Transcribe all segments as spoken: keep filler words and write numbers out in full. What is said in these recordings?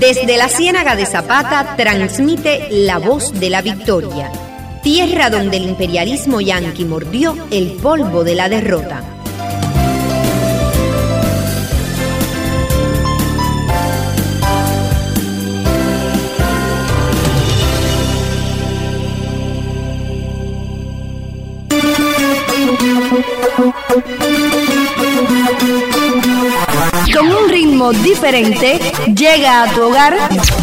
Desde la Ciénaga de Zapata transmite La Voz de la Victoria, tierra donde el imperialismo yanqui mordió el polvo de la derrota. Con un ritmo diferente, llega a tu hogar.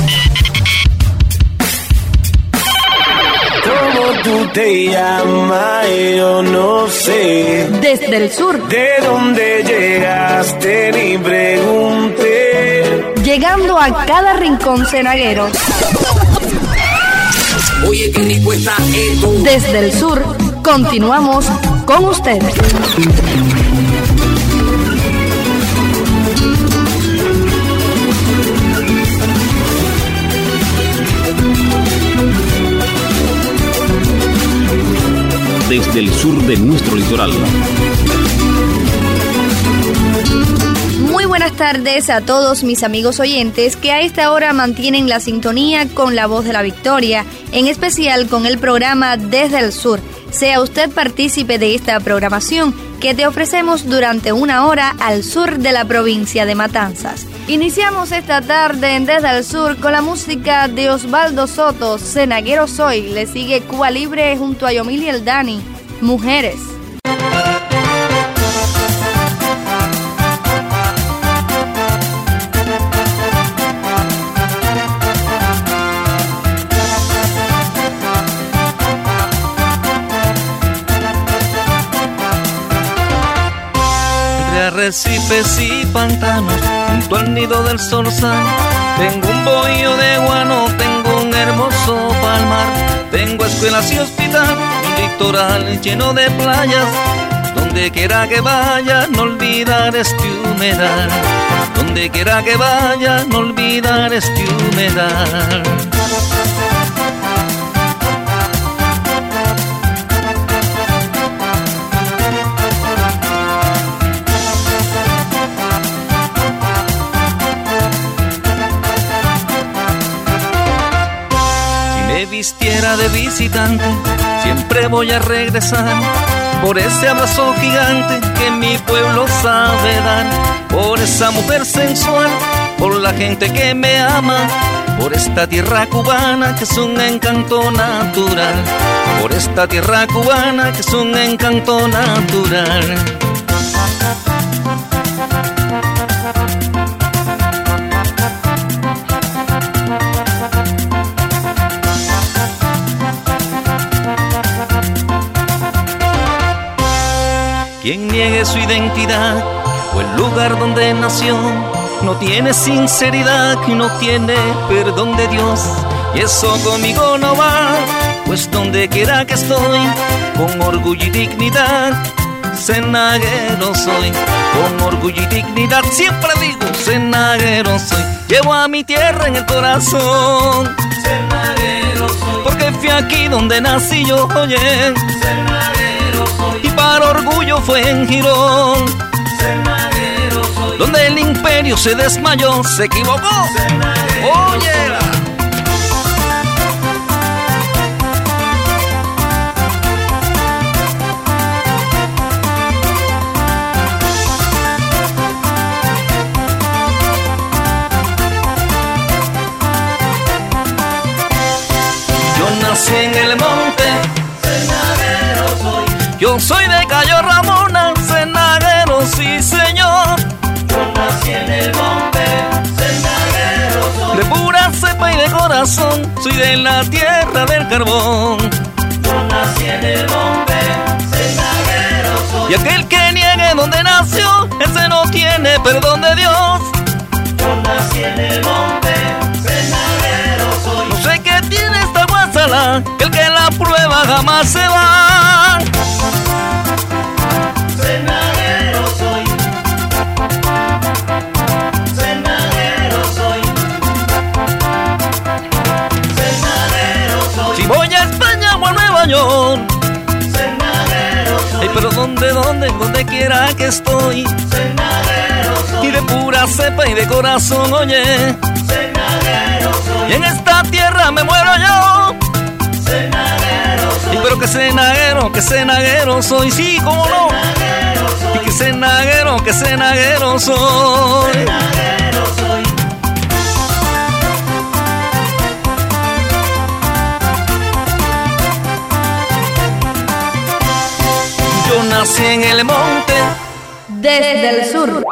¿Cómo tú te llamas? Yo no sé. Desde el sur. ¿De dónde llegaste? Ni pregunté. Llegando a cada rincón cenaguero. Oye, qué rico está esto. Desde el sur, continuamos con ustedes. Desde el sur de nuestro litoral. Muy buenas tardes a todos mis amigos oyentes que a esta hora mantienen la sintonía con La Voz de la Victoria, en especial con el programa Desde el Sur. Sea usted partícipe de esta programación que te ofrecemos durante una hora al sur de la provincia de Matanzas. Iniciamos esta tarde en Desde el Sur con la música de Osvaldo Soto, Cenaguero Soy. Le sigue Cuba Libre junto a Yomil y el Dani, Mujeres. Arrecifes y pantanos, junto al nido del zorzal, tengo un bohío de guano, tengo un hermoso palmar, tengo escuelas y hospital, un litoral lleno de playas, donde quiera que vaya no olvidar este humedal, donde quiera que vaya no olvidar este humedal. Vistiera de visitante, siempre voy a regresar por ese abrazo gigante que mi pueblo sabe dar, por esa mujer sensual, por la gente que me ama, por esta tierra cubana que es un encanto natural, por esta tierra cubana que es un encanto natural. Quien niegue su identidad o el lugar donde nació, no tiene sinceridad y no tiene perdón de Dios. Y eso conmigo no va, pues donde quiera que estoy, con orgullo y dignidad, cenaguero soy. Con orgullo y dignidad siempre digo, cenaguero soy. Llevo a mi tierra en el corazón, cenaguero soy. Porque fui aquí donde nací yo, oye, cenaguero soy. Y para orgullo fue en Girón, cenaguero soy. Donde el imperio se desmayó, se equivocó, oye. Nací en el monte, cenaguero soy. Yo soy de Cayo Ramona, cenaguero, sí señor. Yo nací en el monte, cenaguero soy. De pura cepa y de corazón, soy de la tierra del carbón. Yo nací en el monte, cenaguero soy. Y aquel que niegue donde nació, ese no tiene perdón de Dios. Yo nací en el monte, cenaguero soy. No sé qué tiene esta guasala, que el que la prueba jamás se va. Cenaguero soy. Cenaguero soy. Cenaguero soy. Si voy a España o a Nueva York, cenaguero soy. Ay, pero ¿dónde, dónde, donde quiera que estoy? Cenaguero soy. Y de pura cepa y de corazón, oye, cenaguero. y en esta tierra me muero yo. Y pero que cenaguero, que cenaguero soy, sí, cómo no. Y que cenaguero, que cenaguero soy. Yo nací en el monte desde el sur.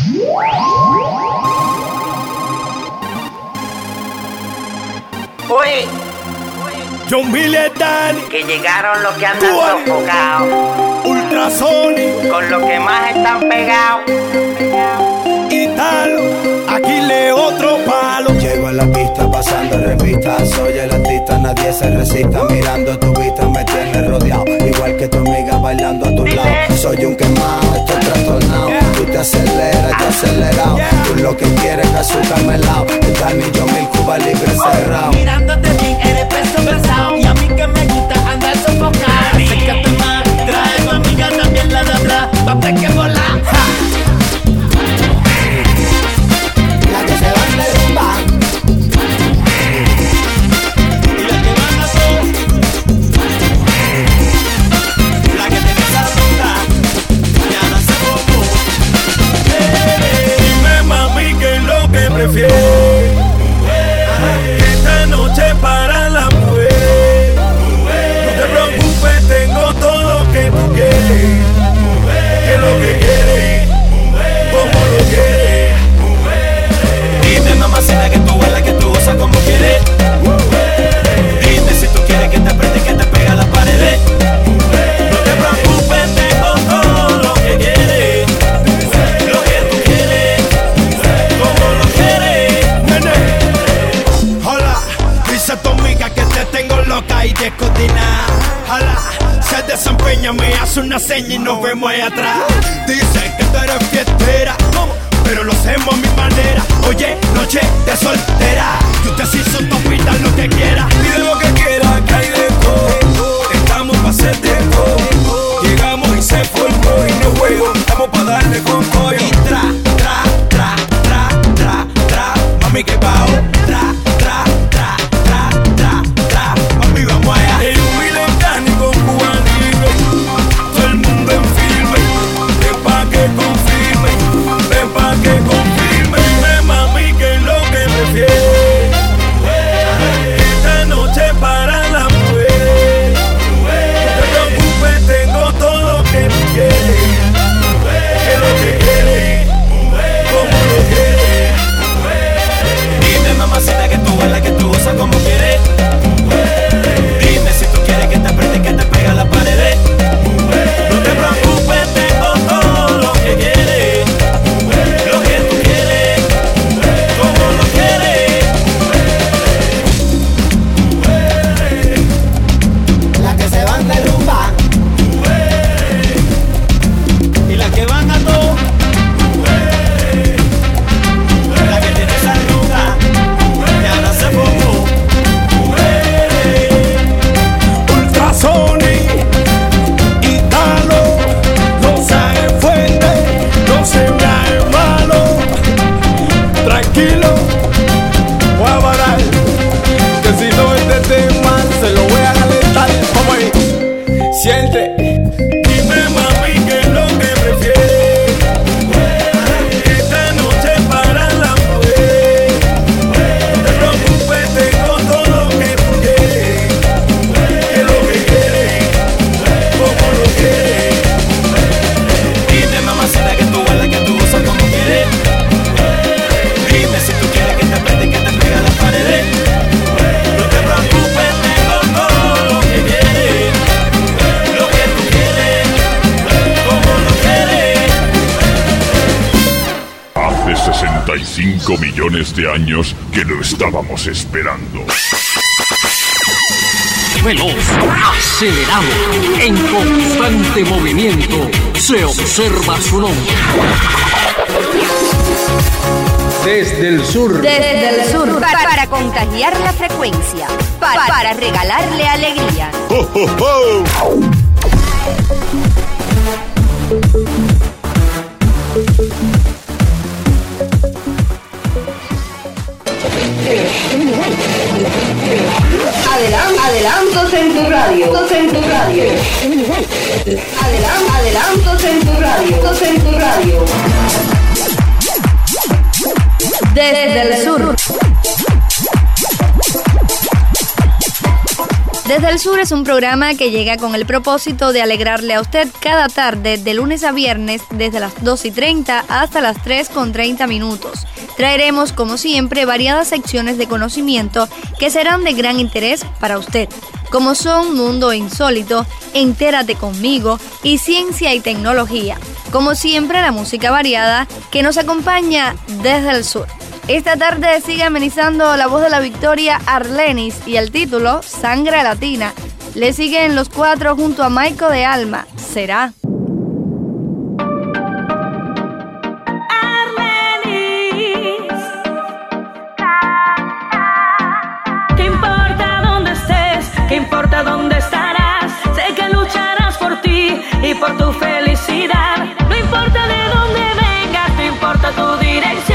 Oye, John Miletani, que llegaron los que andan sofocados, Ultrasonic, con los que más están pegados. Italo, aquí le otro palo. Llego a la pista pasando revista, soy el artista, nadie se resista. Mirando tu vista me tienes rodeado, igual que tu amiga bailando a tu lado. Soy un quemado, estoy trastornado. Tú te aceleras, te acelerado. Tú lo que quieres es azúcar melao. El Danillo Mil Cuba Libre cerrado. Mirándote bien, eres peso pesado. Y a mí que me gusta andar sofocado. Acércate más, trae tu amiga también la de atrás. Papá que volar. La que se van de rumba. Y la que van a hacer. La que tiene esa ruta. Ya la se bobo. Dime mami que es lo que prefieres. Esta noche para la mujer. No te preocupes, tengo todo lo que tú quieres. Que lo que quieres, como lo quieres. Dime mamacita que tú bailas, que tú gozas como quieres. Dime si tú quieres que te apriete, que te pega a las paredes. No te preocupes, tengo todo lo que quieres. Lo que tú quieres, como lo quieres. Nene, hola, dice tu amiga que te tengo loca y descoordinada. Hola, se desempeña, me hace una seña y nos vemos ahí atrás. Dice que tú eres fiestera, pero lo hacemos a mi manera. Oye, noche de soltera, yo te hizo tu vida lo que quieras. Pide lo que quieras, que hay de todo. Estamos pa' hacer de todo. Llegamos y se formó y no juego. Estamos pa' darle con todo. Y tra, tra, tra, tra, tra, tra. Mami, que bajo. Tra, tra, tra, tra, tra, tra. Mami, vamos allá. El humilde con Cuba Libre. Todo el mundo en firme. Ven pa' que confirme. Ven pa' que confirme. Dime mami que es lo que prefieres. Esta noche para la mujer. No te preocupes, tengo todo lo que tú quieres. Que lo que quieres, como lo quieres. Dime mamacita que tú bailas, que tú gozas como quieres. Dime si tú quieres que te apriete, que te pega a las paredes. No te preocupes, tengo todo lo que quieres. Lo que tú quieres, como lo quieres. La que se van de rumba. Y las que van a todo. La que tiene esa ruta. Y ahora se formó. Ultrasonic, Italo, no se fuerte, no se me haga malo. Tranquilo, voy a parar, que si no este tema se lo voy a calentar. Vamos ahí, siente. Dime mami que es lo que prefieres. Esta noche para la mujer. No te preocupes, tengo todo lo que tú quieres. Que lo que quieres, como lo quieres. Dime mamacita que tú bailas, que tú gozas como quieres. Dime si tú quieres que te apriete, que te pega a las paredes. No te preocupes, tengo todo lo que quieres. Lo que tú quieres, como lo quieres. Hace sesenta y cinco millones de años que lo estábamos esperando. Veloz, acelerado, en constante movimiento, se observa su nombre. Desde el sur. Desde el sur. Para, para contagiar la frecuencia, para, para regalarle alegría. ¡Oh, oh, oh! Adelant- Adelantos en tu radio. Adelantos en tu radio. Desde el sur. Desde el Sur es un programa que llega con el propósito de alegrarle a usted cada tarde, de lunes a viernes, desde las dos y treinta hasta las tres con treinta minutos. Traeremos, como siempre, variadas secciones de conocimiento que serán de gran interés para usted, como son Mundo Insólito, Entérate Conmigo y Ciencia y Tecnología. Como siempre, la música variada que nos acompaña desde el sur. Esta tarde sigue amenizando la voz de la victoria Arlenis y el título Sangre Latina. Le siguen Los Cuatro junto a Maico de Alma. Será. Arlenis, ¿qué importa dónde estés? ¿Qué importa dónde estarás? Sé que lucharás por ti y por tu felicidad. No importa de dónde vengas, no importa tu dirección.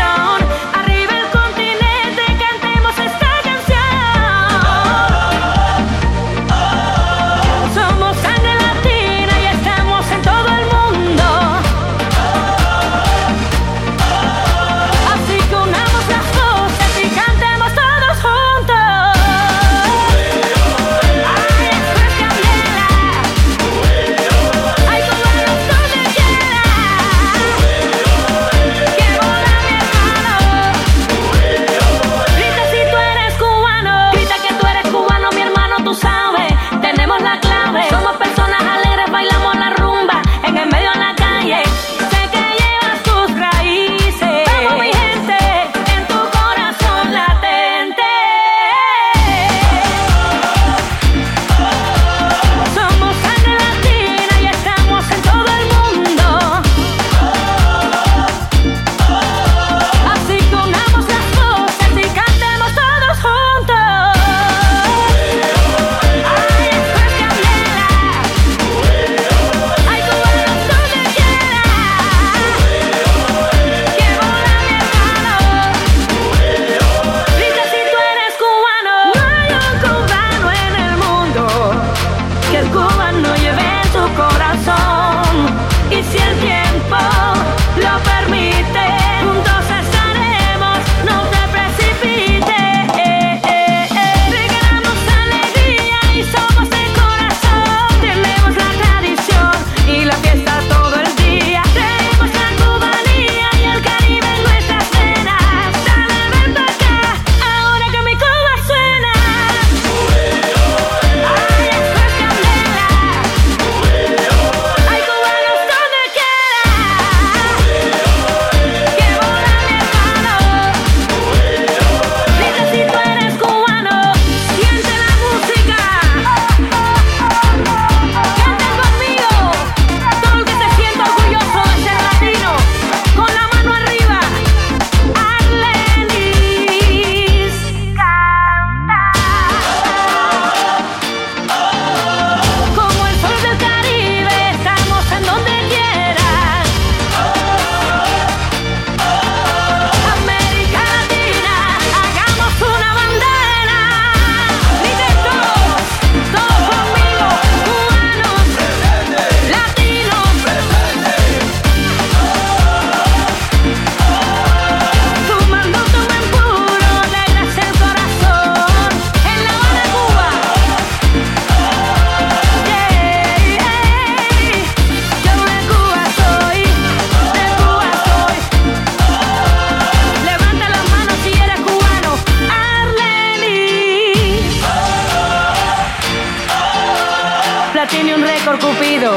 Tiene un récord Cupido.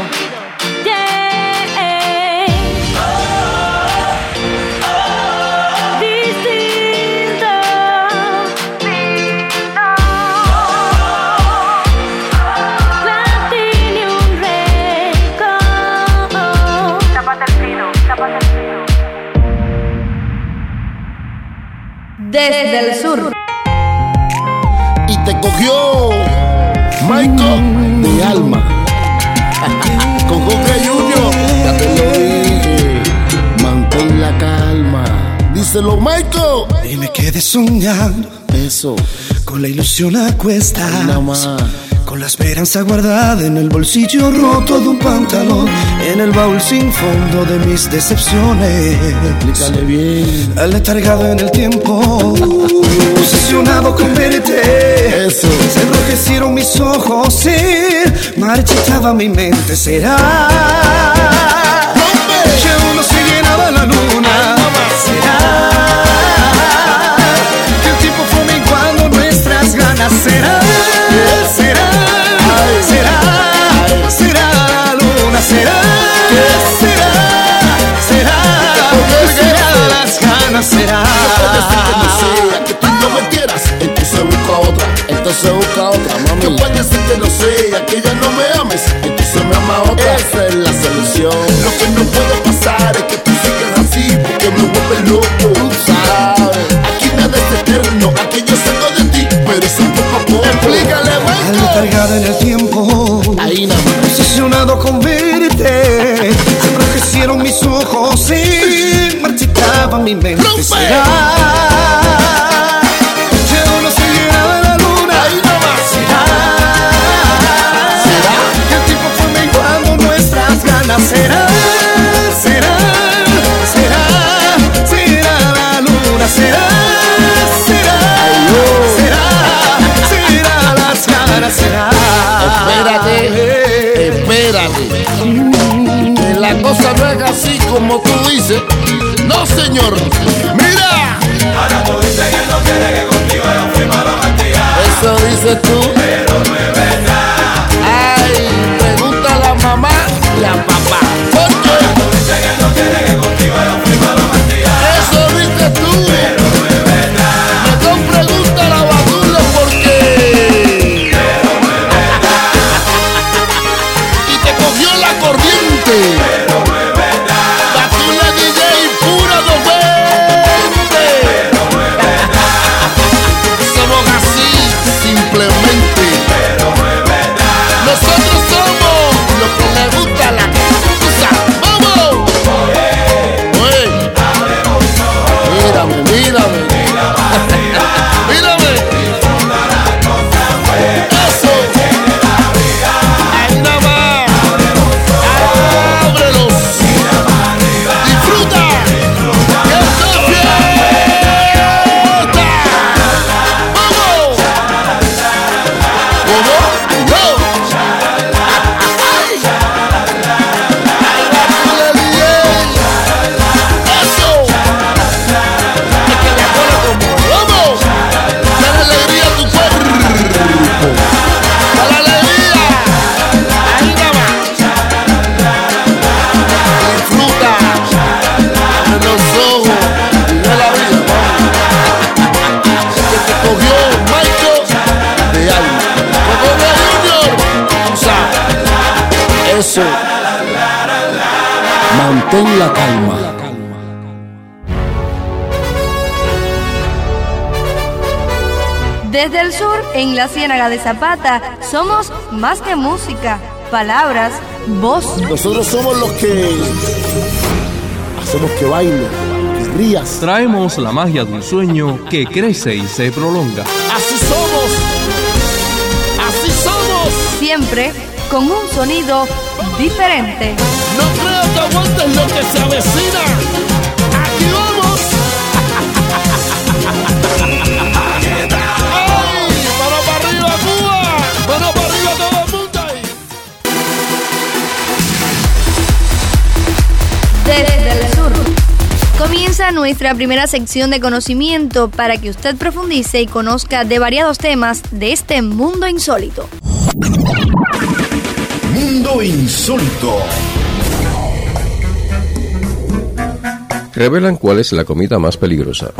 Yeah. Distinto. Tiene un récord. Tápate el filo, tápate el filo. Desde el sur. Y te cogió Maico de Alma. Con Coca Junior, ya te lo dije. Mantén la calma. Díselo, Maico. Y me quedé soñando. Eso. Con la ilusión a cuestas. Nada más. Con la esperanza guardada en el bolsillo roto de un pantalón, en el baúl sin fondo de mis decepciones. Explícale bien. Aletargado en el tiempo, obsesionado con verte. Eso. Se enrojecieron mis ojos, se marchitaba mi mente. Será que aún no se llenaba la luna. Será que el tiempo fue menguando nuestras ganas. Será, será, será, será la luna. Será, será, será, será las ganas. Será. Que tú no me quieras, entonces busca otra, entonces busca otra, mami. Que puede ser que no sea, que ya no me ames, entonces me ama otra. Esa es la solución. Lo que no puede pasar es que tú sigas así, porque me vuelves loco. Tú sabes, aquí nada es eterno, aquí yo salgo de ti, pero es un poco a poco. Explícale, Michael. Aletargado en el tiempo, ahí nada más. obsesionado con verte. Se enrojecieron mis ojos y marchitaba mi mente. ¡Rompe! Será que aún no se llenaba la luna. Ahí nomás. Será, ¿Será? que el tiempo fue menguando nuestras ganas. Será, será, será, será la luna. Será, será, será, será las ganas. Será. Espérate, espérate. Que la cosa no es así como tú dices. No, señor. Mira. Ahora tú dices que no quiere que contigo yo firma la partida. Eso dices tú. Pero no es verdad. Ay, pregunta a la mamá y a papá. ¿Por qué? Tú dices que no quiere que contigo yo firma la partida. Eso dices tú. Pero no es verdad. Mejor pregunta a la Batula por qué. Pero no es verdad. Y te cogió la corriente. Pero no es verdad. Batula D J pura dos veinte. Pero no es verdad. Somos así, simplemente. Pero no es verdad. Nosotros somos lo que le gusta a la cosa. ¡Vamos! Oye, mírame, mírame. Mírame. Eso. Ahí nada más. Ábrelos. Disfruta. Que esto es fiesta. ¡Vamos! ¿Cómo? ¡No! Eso. Es que la pone como vamos. Dale alegría a tu cuerpo. Dale alegría. Ahí nada más. Disfruta. Abre los ojos. Vive la vida, vamos. Que te cogió Michael de alma. Como de Junior. Tú sabes. Eso. Mantén la calma. Desde el sur, en la Ciénaga de Zapata, somos más que música, palabras, voz. Nosotros somos los que hacemos que baile, que rías. Traemos la magia de un sueño que crece y se prolonga. Así somos. Así somos. Siempre con un sonido diferente. No creo que aguantes lo que se avecina. Aquí vamos. ¡Ay! ¡Mano para arriba, Cuba! ¡Mano para arriba todo el mundo ahí! Desde el sur. Comienza nuestra primera sección de conocimiento para que usted profundice y conozca de variados temas de este mundo insólito. Mundo insólito. Revelan cuál es la comida más peligrosa.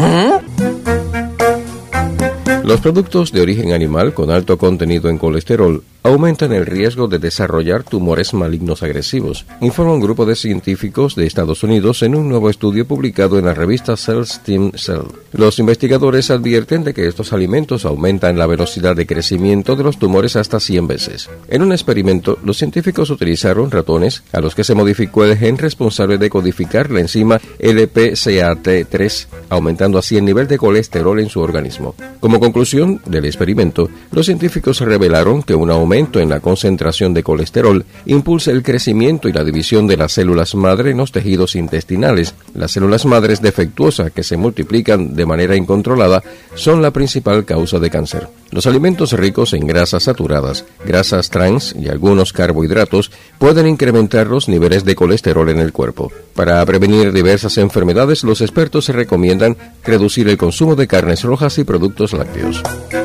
Los productos de origen animal con alto contenido en colesterol aumentan el riesgo de desarrollar tumores malignos agresivos, informa un grupo de científicos de Estados Unidos en un nuevo estudio publicado en la revista Cell Stem Cell. Los investigadores advierten de que estos alimentos aumentan la velocidad de crecimiento de los tumores hasta cien veces. En un experimento, los científicos utilizaron ratones a los que se modificó el gen responsable de codificar la enzima L P C A T tres, aumentando así el nivel de colesterol en su organismo. Como conclusión del experimento, los científicos revelaron que un aumento aumento en la concentración de colesterol impulsa el crecimiento y la división de las células madre en los tejidos intestinales. Las células madres defectuosas que se multiplican de manera incontrolada son la principal causa de cáncer. Los alimentos ricos en grasas saturadas, grasas trans y algunos carbohidratos pueden incrementar los niveles de colesterol en el cuerpo. Para prevenir diversas enfermedades, los expertos se recomiendan reducir el consumo de carnes rojas y productos lácteos.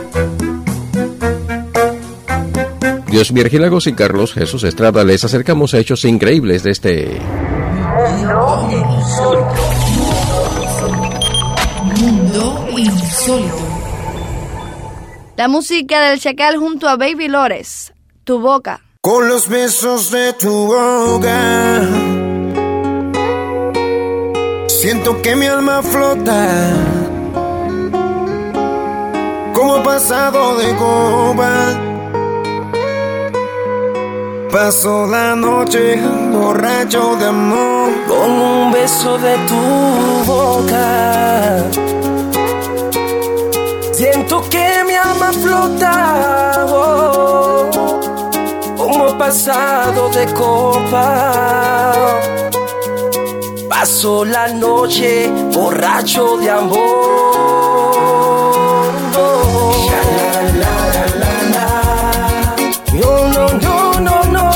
Dios Virgilagos y Carlos Jesús Estrada les acercamos a hechos increíbles de este Mundo Insólito. Mundo Insólito. La música del Chacal junto a Baby Lores, Tu Boca. Con los besos de tu boca siento que mi alma flota, como pasado de copa. Paso la noche borracho de amor, con un beso de tu boca. Siento que mi alma flota, oh, como pasado de copa. Paso la noche borracho de amor. Oh, la, la, la, la. No, no, no, no, no.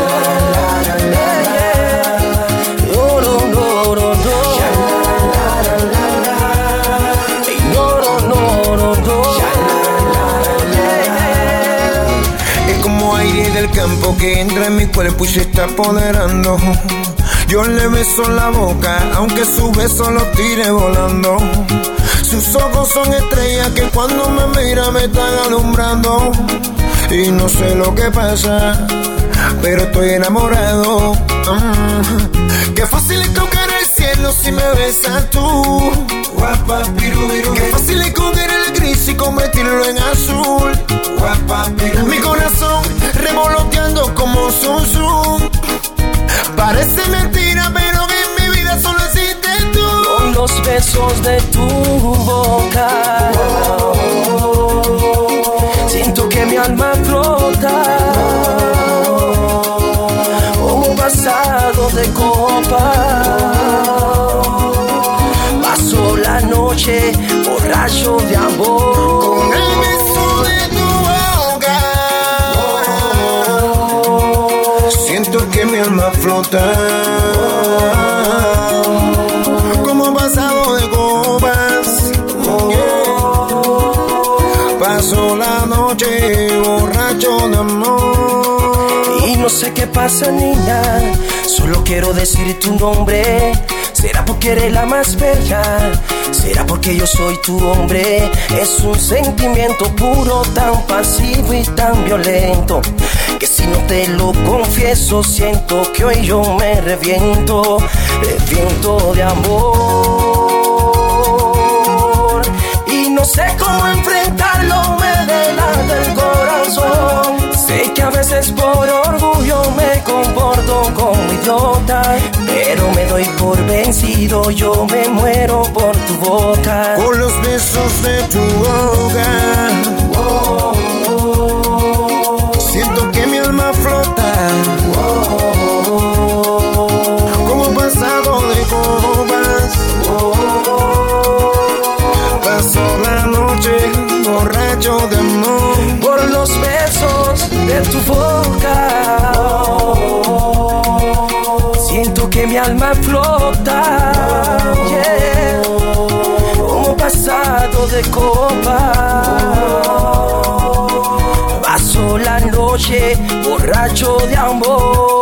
Del campo que entra en mi cuerpo y se está apoderando. Yo le beso la boca, aunque su beso lo tire volando. Sus ojos son estrellas que cuando me mira me están alumbrando. Y no sé lo que pasa, pero estoy enamorado. Mm. Qué fácil es tocar el cielo si me besas tú. Guapa, piru, piru. Qué fácil es coger el gris y convertirlo en azul. Guapa, piru. Mi corazón revoloteando como zum zum. Parece mentira, pero en mi vida solo existe tú. Con los besos de tu boca, oh, siento que mi alma flota, como pasado de copa. Paso la noche borracho de amor. Con el beso de tu boca, oh, siento que mi alma flota, como pasado de copas. Oh, yeah. Paso la noche borracho de amor. Y no sé qué pasa, niña, solo quiero decir tu nombre. ¿Será porque eres la más bella? ¿Será porque yo soy tu hombre? Es un sentimiento puro, tan pasivo y tan violento, que si no te lo confieso, siento que hoy yo me reviento, reviento de amor. Y no sé cómo enfrentarlo, me delata el corazón. Sé que a veces por orgullo me comporto como idiota, pero me doy por vencido, yo me muero por tu boca. Con los besos de tu boca, oh, oh, oh, siento que mi alma flota, oh, oh, oh, como pasado de copas. Oh, oh, paso la noche borracho de amor. Por los besos de tu boca, oh, siento que mi alma flota, yeah, como pasado de copa. Paso la noche borracho de amor.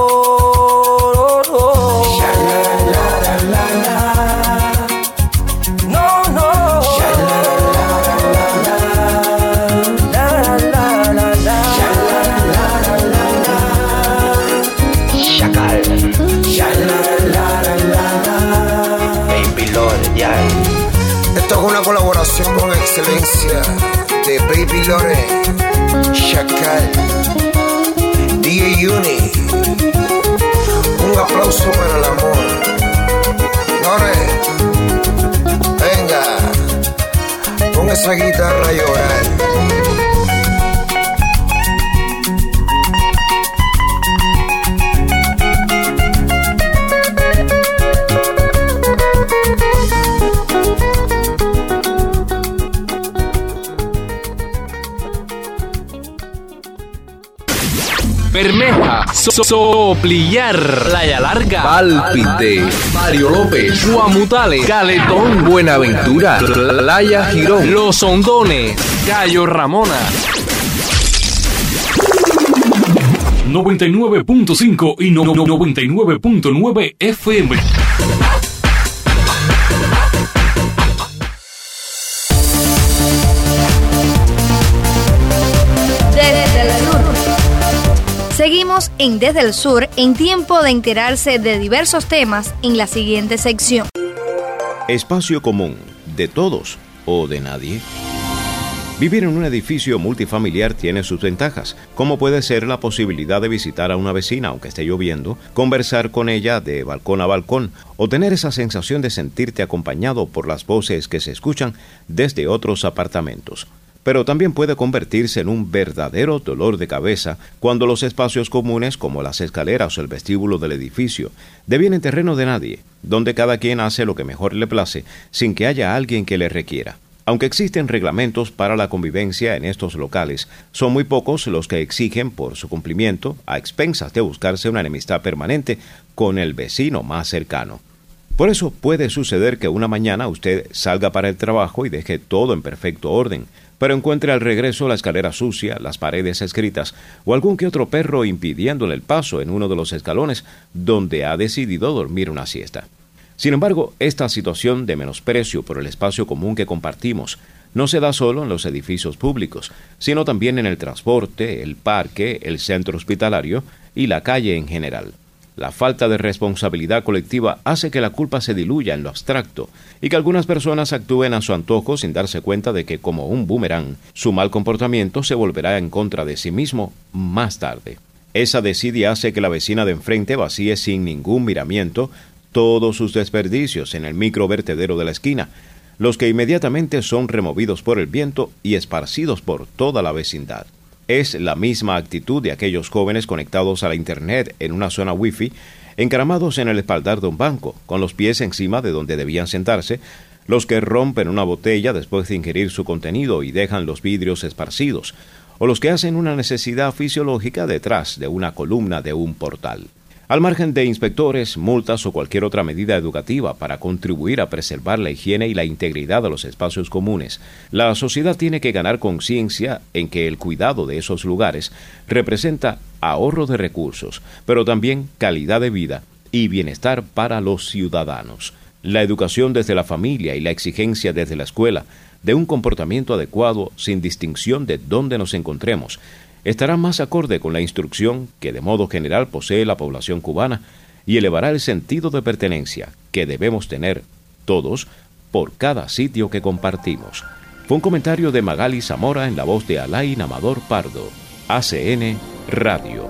Esto es una colaboración con excelencia de Baby Lore, Chacal, D A Uni. Un aplauso para el amor. Lore, venga, pon esa guitarra a llorar. Soplillar, Playa Larga, Pálpite, Mario López, Guamutales, Caletón, Buenaventura, Playa Girón, Los Hondones, Cayo Ramona. noventa y nueve punto cinco y no, no, noventa y nueve punto nueve F M. Desde el sur. Seguimos en Desde el Sur en tiempo de enterarse de diversos temas en la siguiente sección. Espacio común, de todos o de nadie. Vivir en un edificio multifamiliar tiene sus ventajas, como puede ser la posibilidad de visitar a una vecina aunque esté lloviendo, conversar con ella de balcón a balcón o tener esa sensación de sentirte acompañado por las voces que se escuchan desde otros apartamentos. Pero también puede convertirse en un verdadero dolor de cabeza cuando los espacios comunes como las escaleras o el vestíbulo del edificio devienen terreno de nadie, donde cada quien hace lo que mejor le place sin que haya alguien que le requiera. Aunque existen reglamentos para la convivencia en estos locales, son muy pocos los que exigen por su cumplimiento, a expensas de buscarse una enemistad permanente con el vecino más cercano. Por eso puede suceder que una mañana usted salga para el trabajo y deje todo en perfecto orden, pero encuentre al regreso la escalera sucia, las paredes escritas o algún que otro perro impidiéndole el paso en uno de los escalones donde ha decidido dormir una siesta. Sin embargo, esta situación de menosprecio por el espacio común que compartimos no se da solo en los edificios públicos, sino también en el transporte, el parque, el centro hospitalario y la calle en general. La falta de responsabilidad colectiva hace que la culpa se diluya en lo abstracto y que algunas personas actúen a su antojo sin darse cuenta de que, como un boomerang, su mal comportamiento se volverá en contra de sí mismo más tarde. Esa desidia hace que la vecina de enfrente vacíe sin ningún miramiento todos sus desperdicios en el microvertedero de la esquina, los que inmediatamente son removidos por el viento y esparcidos por toda la vecindad. Es la misma actitud de aquellos jóvenes conectados a la internet en una zona wifi, encaramados en el espaldar de un banco, con los pies encima de donde debían sentarse, los que rompen una botella después de ingerir su contenido y dejan los vidrios esparcidos, o los que hacen una necesidad fisiológica detrás de una columna de un portal. Al margen de inspectores, multas o cualquier otra medida educativa para contribuir a preservar la higiene y la integridad de los espacios comunes, la sociedad tiene que ganar conciencia en que el cuidado de esos lugares representa ahorro de recursos, pero también calidad de vida y bienestar para los ciudadanos. La educación desde la familia y la exigencia desde la escuela de un comportamiento adecuado sin distinción de dónde nos encontremos estará más acorde con la instrucción que de modo general posee la población cubana y elevará el sentido de pertenencia que debemos tener todos por cada sitio que compartimos. Fue un comentario de Magali Zamora en la voz de Alain Amador Pardo, A C N Radio.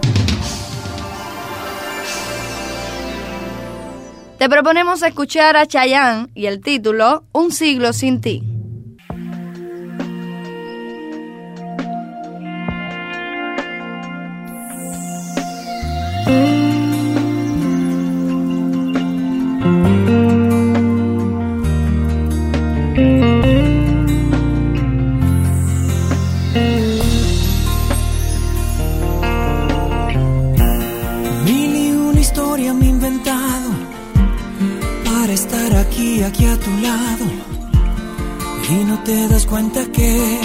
Te proponemos escuchar a Chayanne y el título Un siglo sin ti. Aquí a tu lado y no te das cuenta que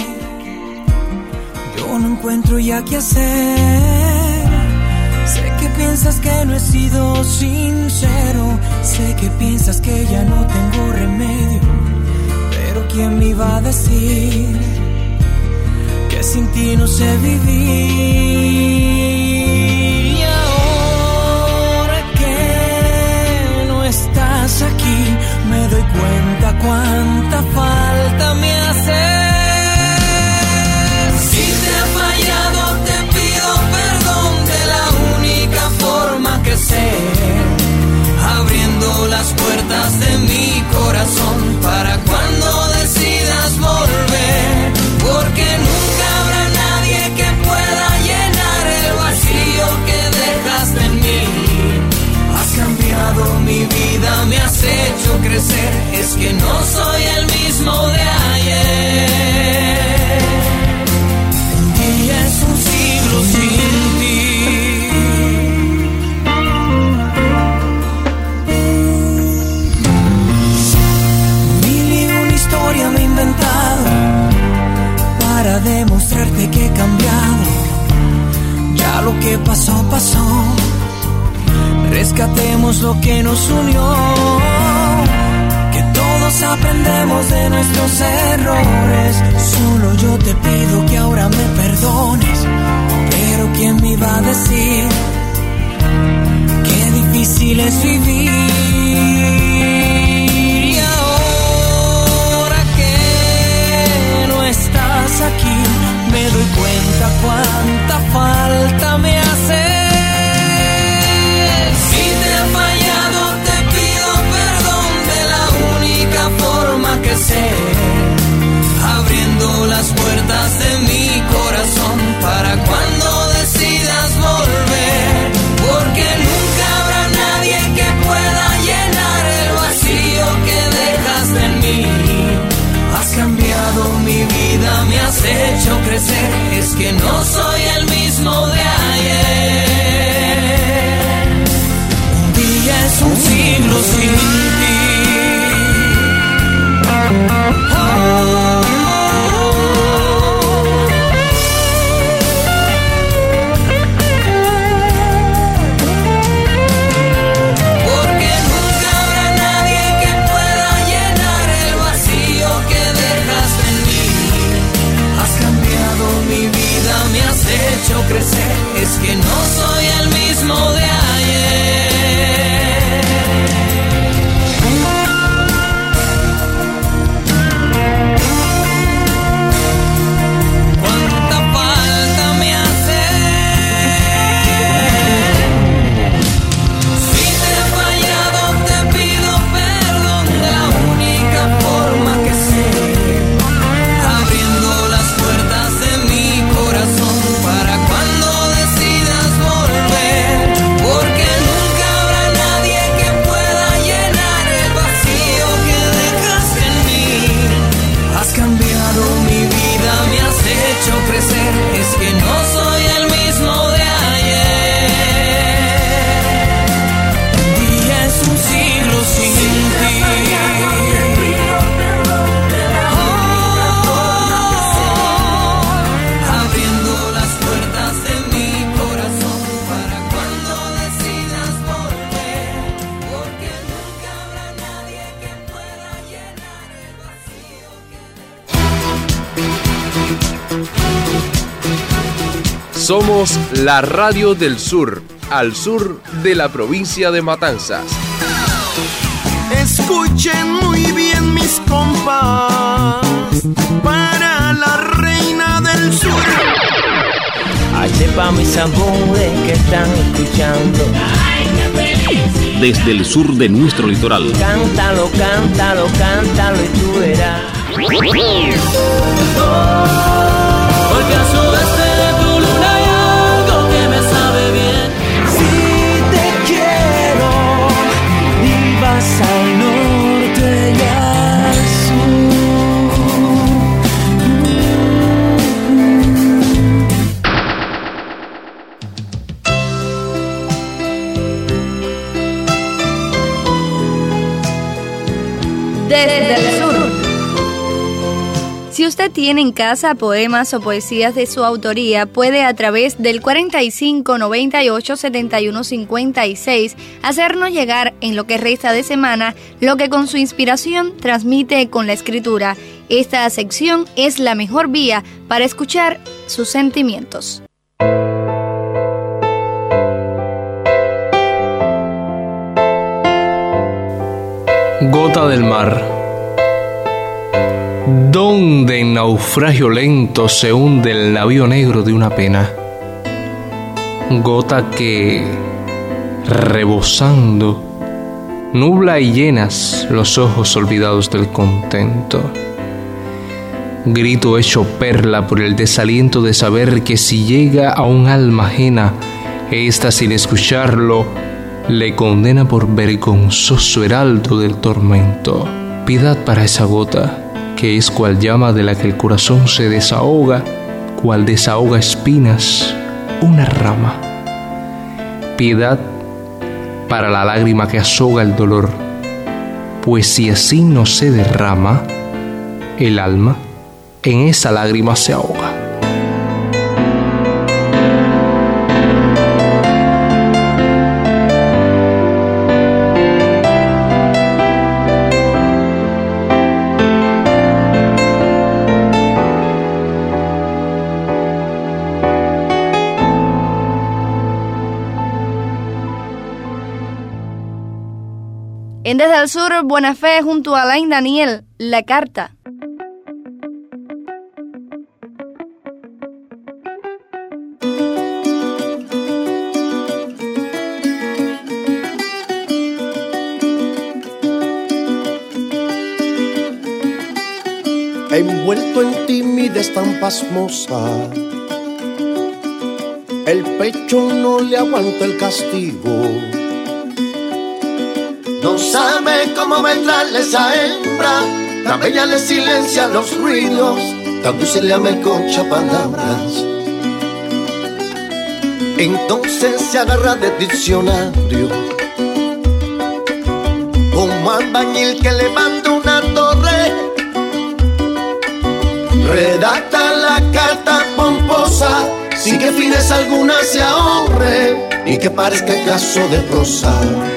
yo no encuentro ya qué hacer. Sé que piensas que no he sido sincero, sé que piensas que ya no tengo remedio, pero ¿quién me iba a decir que sin ti no sé vivir? Y ahora que no estás aquí, me doy cuenta cuánta falta me hace. Si te he fallado, te pido perdón de la única forma que sé, abriendo las puertas de mi corazón para cuando decidas volver, porque nunca habrá nadie que pueda llenar el rescatemos lo que nos unió, que todos aprendemos de nuestros errores. Solo yo te pido que ahora me perdones, pero ¿quién me iba a decir qué difícil es vivir? Y ahora que no estás aquí, me doy cuenta cuánta falta me hace. Si te he fallado, te pido perdón de la única forma que sé, abriendo las puertas de mi corazón para cuando decidas volver, porque nunca habrá nadie que pueda llenar el vacío que dejaste en mí. Has cambiado mi vida, me has hecho crecer, es que no soy el mismo de ayer. Un día es un siglo sin ti. Oh. Crecer, es que no soy el mismo de ayer. Cuánta falta me hace. Si te he fallado, te pido perdón de la única forma que sé, abriendo las puertas de mi corazón para cuando decidas volver, porque nunca habrá nadie que pueda llenar el vacío que dejaste en mí. Has cambiado mi vida, me has hecho crecer, es que no soy el mismo de ayer. Un día es un siglo sin ti. Somos la radio del sur, al sur de la provincia de Matanzas. Escuchen muy bien mis compas, para la reina del sur. Ay, pa' mis amores que están escuchando. Desde el sur de nuestro litoral. Cántalo, cántalo, cántalo y tú verás. Porque a su vez de tu luna hay algo que me sabe bien. Si te quiero y vas al norte y al sur. Desde el sur. Si usted tiene en casa poemas o poesías de su autoría, puede a través del cuarenta y cinco noventa y ocho setenta y uno cincuenta y seis hacernos llegar en lo que resta de semana lo que con su inspiración transmite con la escritura. Esta sección es la mejor vía para escuchar sus sentimientos. Gota del mar, donde en naufragio lento se hunde el navío negro de una pena. Gota que, rebosando, nubla y llenas los ojos olvidados del contento. Grito hecho perla por el desaliento de saber que si llega a un alma ajena, ésta sin escucharlo, le condena por vergonzoso heraldo del tormento. Piedad para esa gota, que es cual llama de la que el corazón se desahoga, cual desahoga espinas una rama. Piedad para la lágrima que asoga el dolor, pues si así no se derrama, el alma en esa lágrima se ahoga. En Desde el Sur, Buena Fe junto a Alain Daniel, La Carta. Envuelto en timidez tan pasmosa, el pecho no le aguanta el castigo. No sabe cómo vendrle esa hembra, tan bella le silencia los ruidos, tan dulce le amelconcha palabras. Entonces se agarra de diccionario, como albañil que levanta una torre. Redacta la carta pomposa, sin que fines alguna se ahorre, ni que parezca caso de prosa,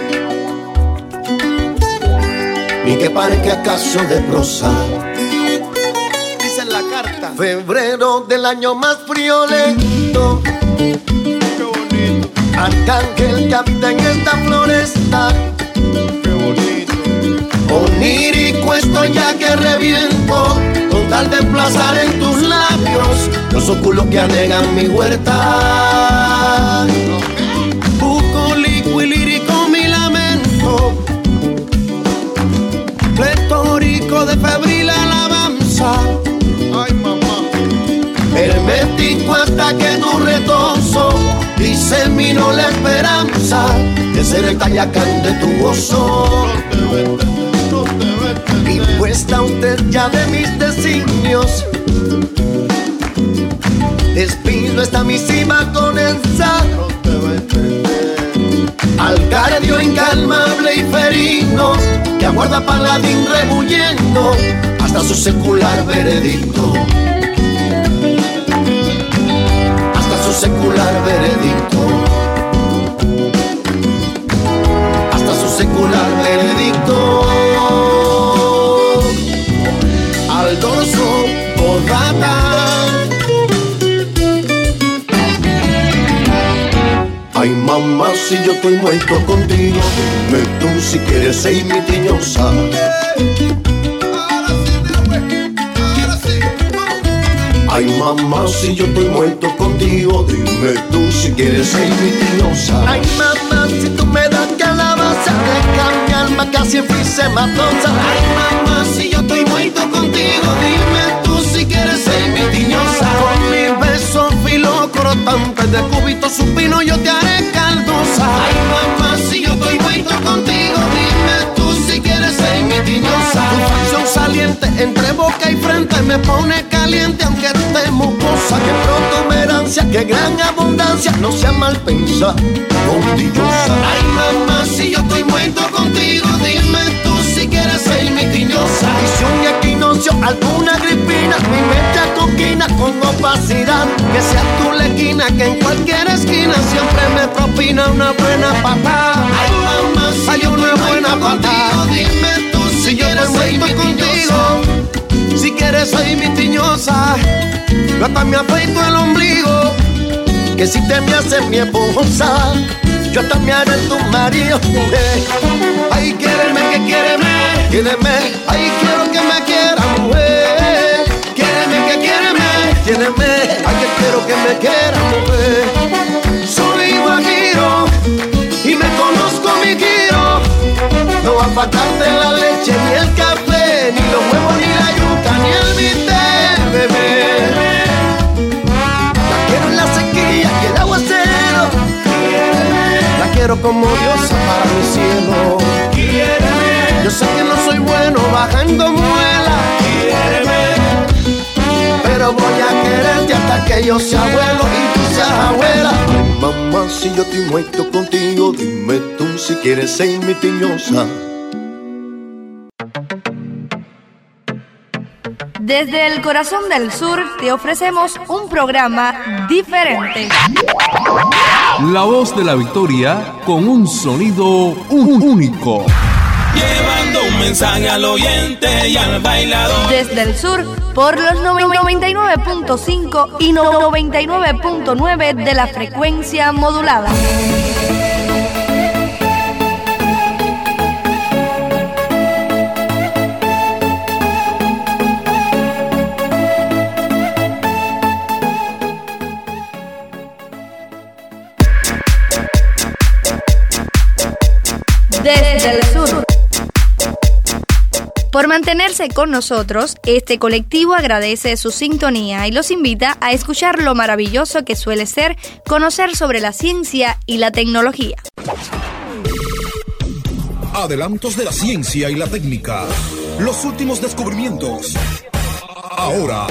ni que parezca caso de prosa. Dice en la carta: febrero del año más friolento, qué bonito. Arcángel que habita en esta floresta, qué bonito. Onírico estoy ya que reviento, con tal de emplazar en tus labios los óculos que anegan mi huerta. Bucólico y lírico mi lamento, pletórico de febril alabanza. Ay, mamá. Hermético hasta que tu retozo diseminó la esperanza de ser el Tayacán de tu gozo. Y puesta usted ya de mis designios, despido esta misiva con el sano al cardio incalmable y ferino que aguarda paladín rebuyendo hasta su secular veredicto, hasta su secular veredicto, hasta su secular veredicto. Al dorso podata. Ay, mamá, si yo estoy muerto contigo, dime tú si quieres ser mi tiñosa. Ay, mamá, si yo estoy muerto contigo, dime tú si quieres ser mi tiñosa. Ay, mamá, si tú me das calabaza, deja mi alma casi fuise matosa. Ay, mamá, si yo estoy muerto contigo, dime tú si quieres ser mi tiñosa. Con mis besos filo cortantes de cubito supino yo te haré caldosa. Ay, mamá, si yo estoy muerto contigo, dime tú si quieres ser mi tiñosa. Tu facción saliente entre boca y frente me pone caliente aunque esté mucosa. Que protuberancia, que gran abundancia, no sea mal pensada, contillosa. Ay, mamá, si yo estoy muerto contigo, dime tú si quieres ser mi tiñosa. Y si un equinoccio, alguna gripina, mi mente acoquina con opacidad, que sea tu lequina, que en cualquier esquina siempre me propina una buena patada. Ay, mamá, si hay una buena patada, dime tú si yo estoy muerto contigo, si quieres ser mi tiñosa. Yo hasta me afeito el ombligo, que si te me haces mi esposa, yo hasta me haré tu marido. Mujer, ay, quiéreme, que quiéreme, quiéreme, ay, quiero que me quiera, mujer. Quiéreme, que quiéreme, quiéreme, ay, que quiero que me quiera, mujer. Soy guajiro y me conozco mi giro, no va a faltarte la leche, ni el café, ni los huevos, ni la yuca, ni el bistec, bebé. La quiero en la sequía y el aguacero, la quiero como diosa para mi cielo. Yo sé que no soy bueno bajando muela, pero voy a quererte hasta que yo sea abuelo y tú seas abuela. Ay, mamá, si yo estoy muerto contigo, dime tú si quieres ser mi tiñosa. Desde el corazón del sur te ofrecemos un programa diferente. La voz de la victoria con un sonido único. Llevando un mensaje al oyente y al bailador. Desde el sur, por los noventa y nueve punto cinco y noventa y nueve punto nueve de la frecuencia modulada. desde el sur. Por mantenerse con nosotros, este colectivo agradece su sintonía y los invita a escuchar lo maravilloso que suele ser conocer sobre la ciencia y la tecnología. Adelantos de la ciencia y la técnica. Los últimos descubrimientos. Ahora.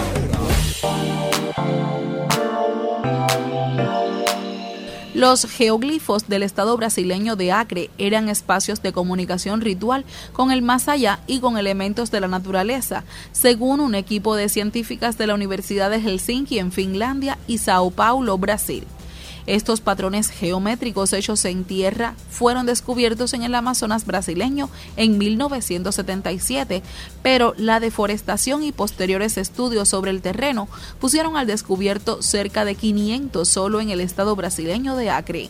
Los geoglifos del estado brasileño de Acre eran espacios de comunicación ritual con el más allá y con elementos de la naturaleza, según un equipo de científicas de la Universidad de Helsinki en Finlandia y Sao Paulo, Brasil. Estos patrones geométricos hechos en tierra fueron descubiertos en el Amazonas brasileño en mil novecientos setenta y siete, pero la deforestación y posteriores estudios sobre el terreno pusieron al descubierto cerca de quinientos solo en el estado brasileño de Acre.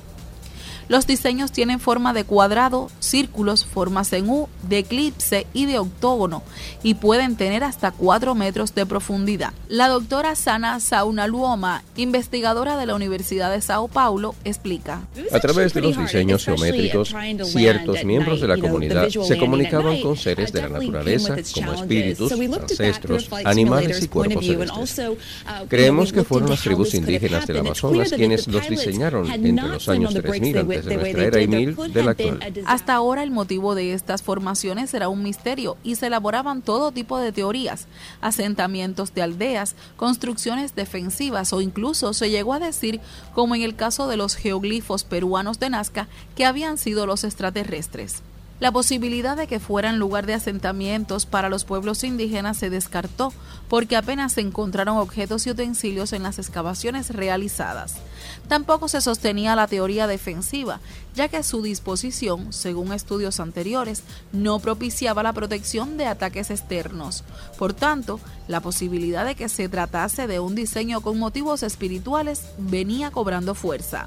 Los diseños tienen forma de cuadrado, círculos, formas en U, de eclipse y de octógono, y pueden tener hasta cuatro metros de profundidad. La doctora Sana Saunaluoma, investigadora de la Universidad de Sao Paulo, explica. A través de los diseños geométricos, ciertos miembros de la comunidad se comunicaban con seres de la naturaleza, como espíritus, ancestros, animales y cuerpos celestes. Creemos que fueron las tribus indígenas del Amazonas quienes los diseñaron entre los años tres mil antes de nuestra era y mil de la actual. Hasta ahora el motivo de estas formaciones era un misterio y se elaboraban todo tipo de teorías, asentamientos de aldeas, construcciones defensivas o incluso se llegó a decir, como en el caso de los geoglifos peruanos de Nazca, que habían sido los extraterrestres. La posibilidad de que fueran lugar de asentamientos para los pueblos indígenas se descartó porque apenas se encontraron objetos y utensilios en las excavaciones realizadas. Tampoco se sostenía la teoría defensiva, ya que su disposición, según estudios anteriores, no propiciaba la protección de ataques externos. Por tanto, la posibilidad de que se tratase de un diseño con motivos espirituales venía cobrando fuerza.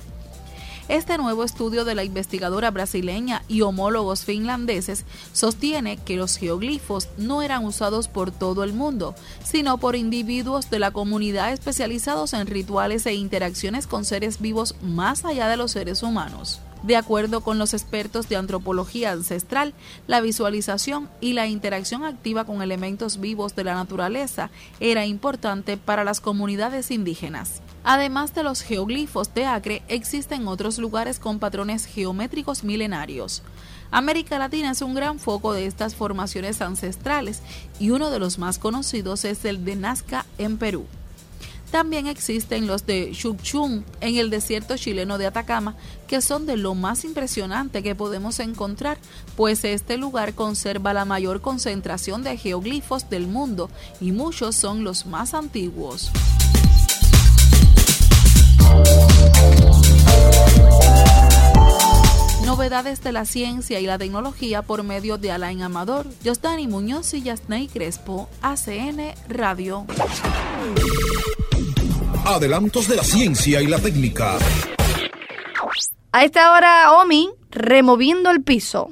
Este nuevo estudio de la investigadora brasileña y homólogos finlandeses sostiene que los geoglifos no eran usados por todo el mundo, sino por individuos de la comunidad especializados en rituales e interacciones con seres vivos más allá de los seres humanos. De acuerdo con los expertos de antropología ancestral, la visualización y la interacción activa con elementos vivos de la naturaleza era importante para las comunidades indígenas. Además de los geoglifos de Acre, existen otros lugares con patrones geométricos milenarios. América Latina es un gran foco de estas formaciones ancestrales y uno de los más conocidos es el de Nazca en Perú. También existen los de Chukchún en el desierto chileno de Atacama, que son de lo más impresionante que podemos encontrar, pues este lugar conserva la mayor concentración de geoglifos del mundo y muchos son los más antiguos. Novedades de la ciencia y la tecnología por medio de Alain Amador, Josdani Muñoz y Yasney Crespo, A C N Radio. Adelantos de la ciencia y la técnica. A esta hora, Omi, removiendo el piso.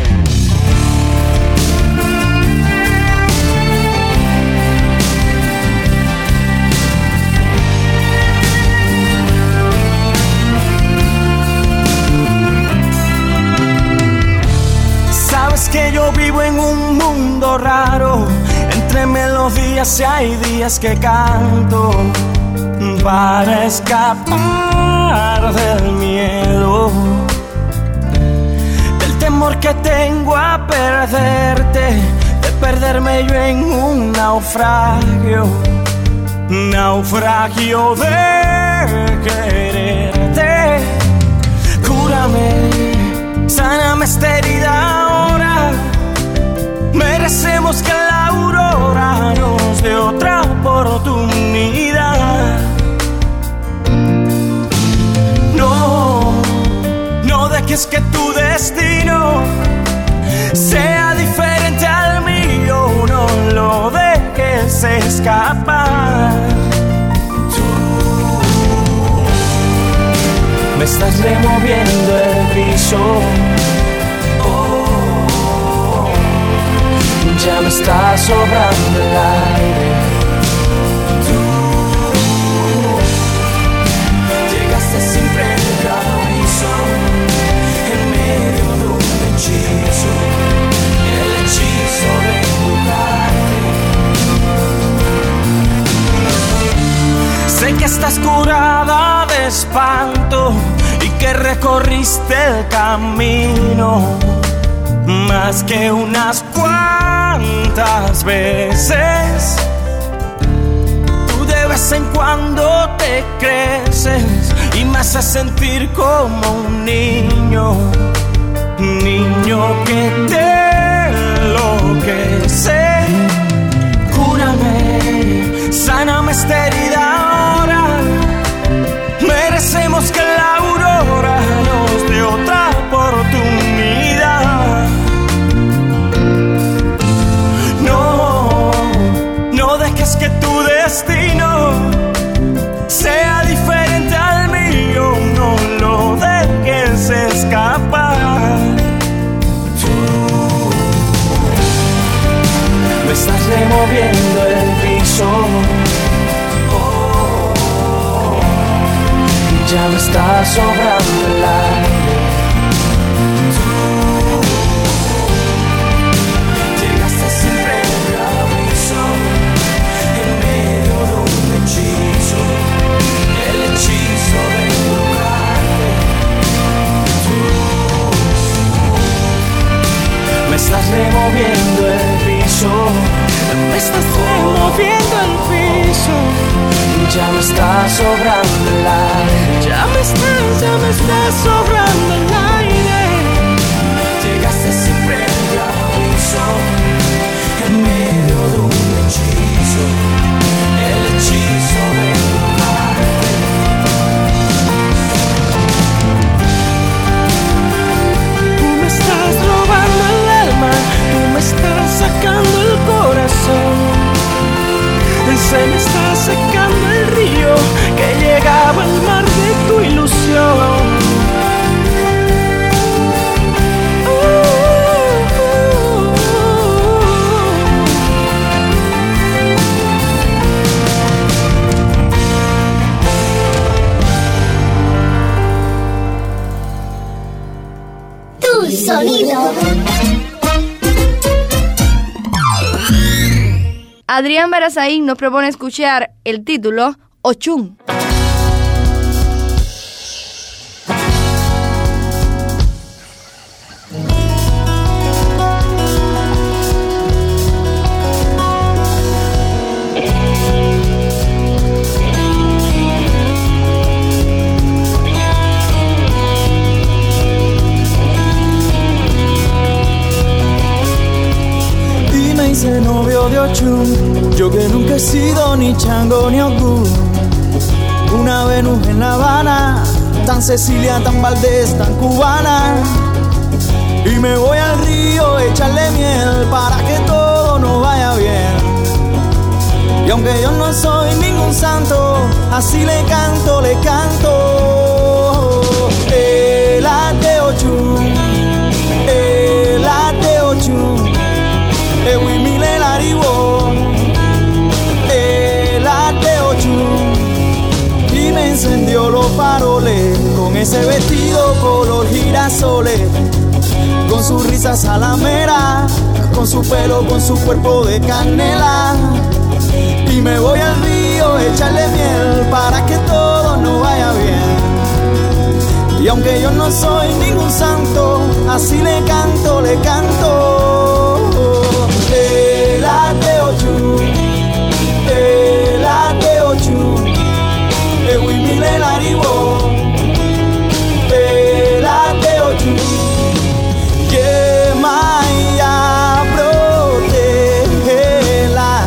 Sabes que yo vivo en un mundo raro, entre melodías y hay días que canto para escapar del miedo, del temor que tengo a perderte, de perderme yo en un naufragio, naufragio de quererte. Cúrame, sáname esta herida ahora, merecemos que la aurora nos dé otra oportunidad. No, no dejes que tu destino sea diferente al mío, no lo dejes escapar. Tú me estás removiendo el piso, oh, ya me está sobrando el aire. Llegaste sin previo aviso, en medio de un hechizo. recorriste el camino más que unas cuantas veces. Tú de vez en cuando te creces y me haces sentir como un niño, niño que te enloquece. Cúrame, sáname esta herida ahora. Merecemos que la aurora nos dé otra oportunidad. No, no dejes que tu destino sea diferente al mío, no lo dejes escapar. Tú me estás removiendo el piso, oh, ya me está sobrando el aire. Tú llegaste sin previo aviso, en medio de un hechizo, el hechizo de embrujarte. Tú me estás removiendo el piso, me estás removiendo el piso. Ya me está sobrando el aire, ya me está, ya me está sobrando el aire. Llegaste sin previo aviso, en medio de un hechizo, el hechizo de embrujarte. Tú me estás robando el alma, tú me estás sacando el corazón. Se me está secando el río que llegaba al mar de tu ilusión. Uh, uh, uh. Tu sonido. Adrián Barazaín nos propone escuchar el título Ochun. Ese novio de Ochun, yo que nunca he sido ni chango ni ogú. Una Venus en La Habana, tan Cecilia, tan Valdés, tan cubana. Y me voy al río a echarle miel para que todo nos vaya bien. Y aunque yo no soy ningún santo, así le canto, le canto. El ate Ochun, el ate Ochun. Ewi mile laribo, el ate Ochun. Y me encendió los faroles con ese vestido color girasoles, con su risa salamera, con su pelo, con su cuerpo de canela. Y me voy al río a echarle miel para que todo nos vaya bien. Y aunque yo no soy ningún santo, así le canto, le canto. El ate Ochun, el ate Ochun, ewi mile laribo, el ate Ochun. Que Maya protégela,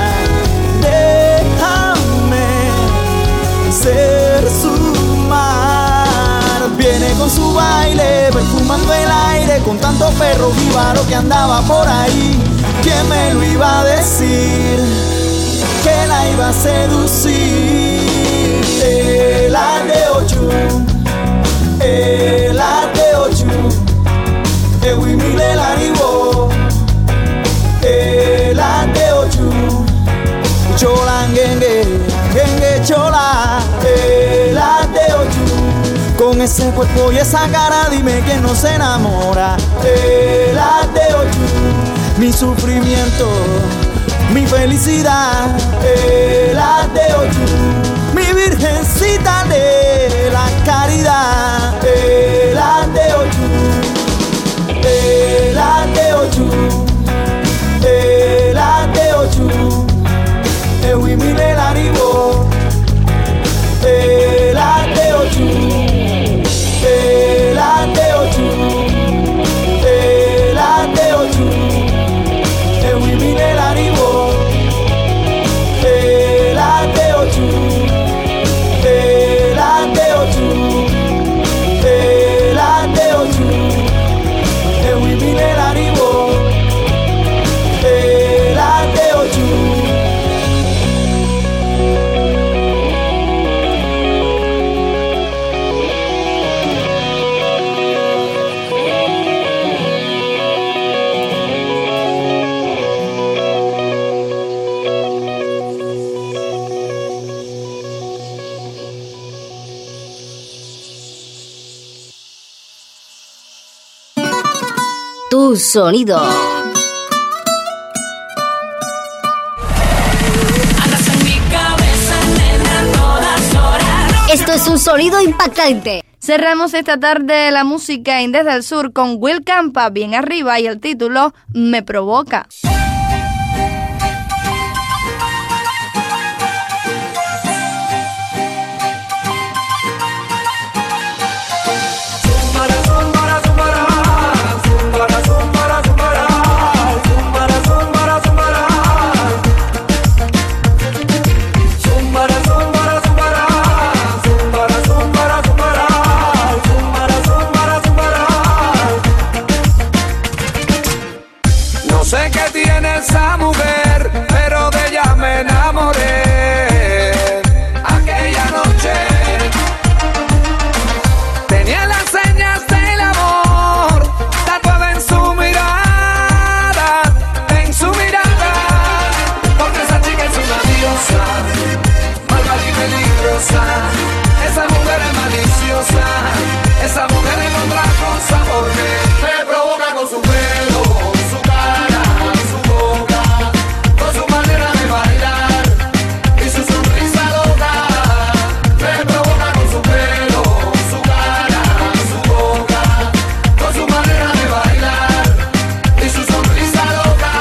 déjame ser su mar. Viene con su baile, perfumando el aire, con tanto perro jíbaro que andaba por ahí. ¿Quién me lo iba a decir? Que la iba a seducir. El ate Ochun, el ate Ochun, ewi mile laribo, el ate Ochun. Chola ngenge, ngenge chola, el ate Ochun. Con ese cuerpo y esa cara, dime quién no se enamora. El ate Ochun. Mi sufrimiento, mi felicidad, el ate Ochun. Mi virgencita de la caridad, el ochu, elate ochu, ewimile laribo, elate ochu, elate ochu, elate ochu, ewimile laribo, elate ochu, elate ochu, elate ochu, ewimile laribo, elate ochu. Tu sonido. Esto es un sonido impactante. Cerramos esta tarde la música en Desde el Sur con Will Campa, Bien Arriba, y el título Me Provoca. Sé que tiene esa mujer, pero de ella me enamoré. Aquella noche tenía las señas del amor tatuada en su mirada, en su mirada. Porque esa chica es una diosa, malvada y peligrosa. Esa mujer es maliciosa, esa mujer es otra cosa porque me provoca con su pelo, su cara, su boca, con su manera de bailar y su sonrisa loca. Me provoca con su pelo, su cara, su boca, con su manera de bailar y su sonrisa loca.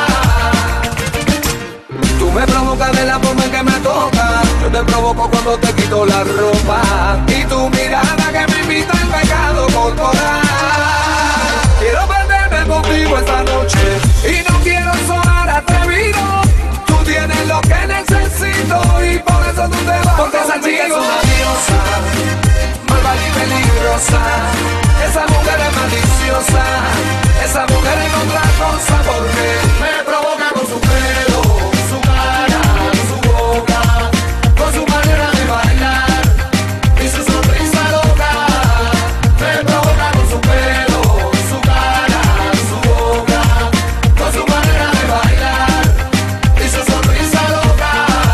Tú me provocas de la forma en que me toca, yo te provoco cuando te quito la ropa y tu mirada que me invita al pecado corporal. Quiero perderme contigo esta noche y no quiero sonar atrevido. Tú tienes lo que necesito y por eso tú te vas. Porque esa chica es una diosa, malvada y peligrosa. Esa mujer es maliciosa, esa mujer es otra cosa porque me provoca con su pelo, su cara, su boca, con su manera de bailar y su sonrisa loca. Me provoca con su pelo, su cara, su boca, con su manera de bailar y su sonrisa loca.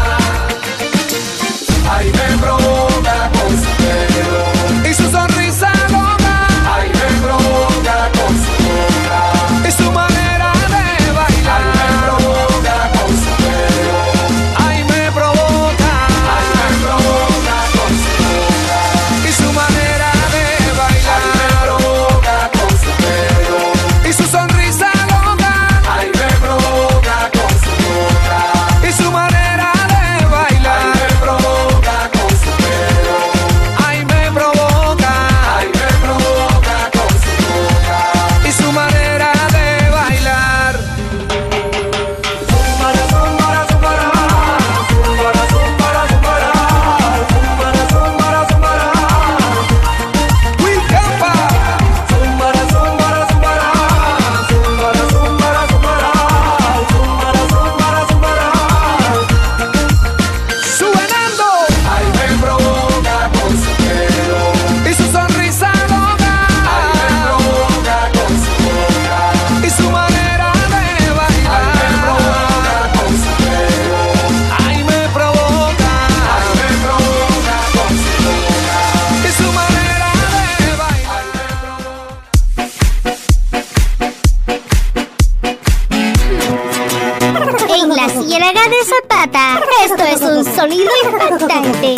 Ay, me provoca con su pelo y su sonrisa loca. Ay, me provoca con su boca y su manera de bailar. Ay, me provoca con su pelo. Ay, me provoca. Ay, me provoca con su boca y su manera de bailar. Ay, me provoca con su pelo y su sonrisa loca. Ay, me provoca con su boca y su manera de bailar. Ay, me provoca con su pelo. Ay, me provoca. Ay, me provoca con su boca y su manera de bailar. Zumbara, zumbara, zumbara, zumbara, zumbara, zumbara, zumbara, zumbara, zumbara. Will Campa. Zumbara, zumbara, zumbara, zumbara, zumbara, zumbara, zumbara, zumbara, zumbara. Subenando. Ay, me provoca con su pelo y su sonrisa loca. Ay, me provoca con su boca y su manera de bailar. Ay, me provoca con su pelo. Ay, me provoca. Ay, me provoca con su boca y su manera de bailar. En la Ciénaga de Zapata, esto es un sonido impactante.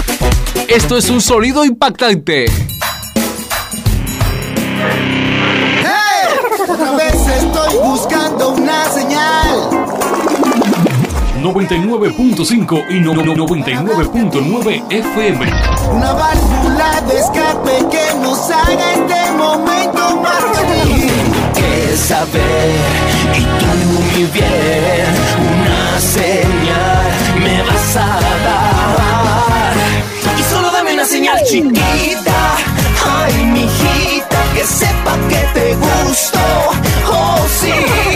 Esto es un sonido impactante. noventa y nueve punto cinco y no- no- noventa y nueve punto nueve F M. Una válvula de escape que nos haga este momento más feliz. Que saber y tú mi bien, una señal me vas a dar. Y solo dame una señal chiquita, ay mijita, que sepa que te gusto, oh sí.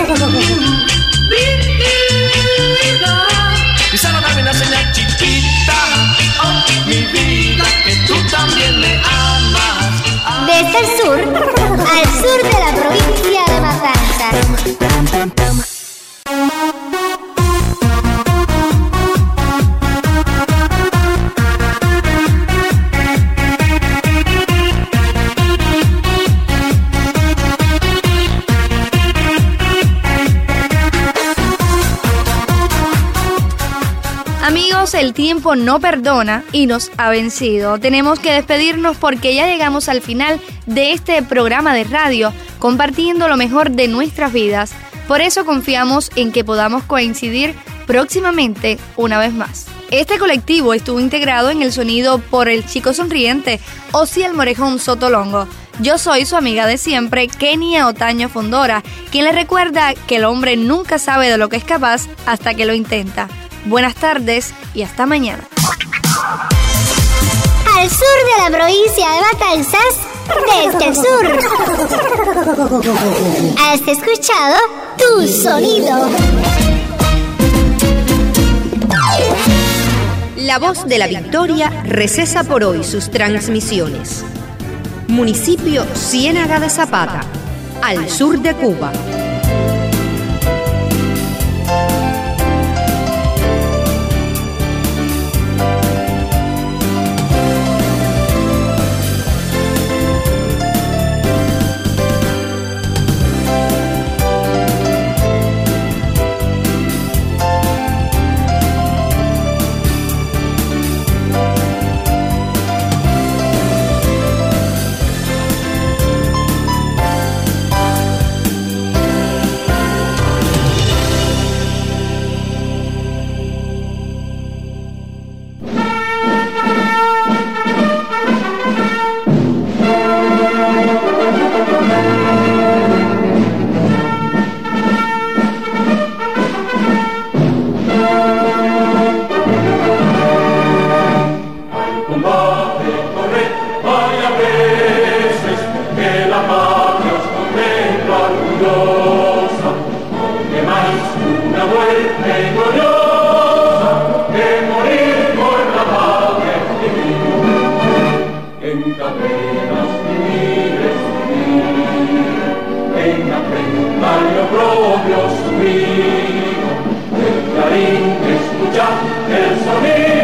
Y solo dame una señal chiquita, oh mi vida, que tú también me amas. Desde el sur, al sur de la provincia de Matanzas. Amigos, el tiempo no perdona y nos ha vencido. Tenemos que despedirnos porque ya llegamos al final de este programa de radio, compartiendo lo mejor de nuestras vidas. Por eso confiamos en que podamos coincidir próximamente una vez más. Este colectivo estuvo integrado en el sonido por el chico sonriente Osiel Morejón Sotolongo. Yo soy su amiga de siempre, Kenia Otaño Fondora, quien le recuerda que el hombre nunca sabe de lo que es capaz hasta que lo intenta. Buenas tardes y hasta mañana. Al sur de la provincia de Matanzas, desde el sur. Has escuchado Tu Sonido. La Voz de la Victoria recesa por hoy sus transmisiones. Municipio Ciénaga de Zapata, al sur de Cuba. Propio subido, el clarín escucha el sonido.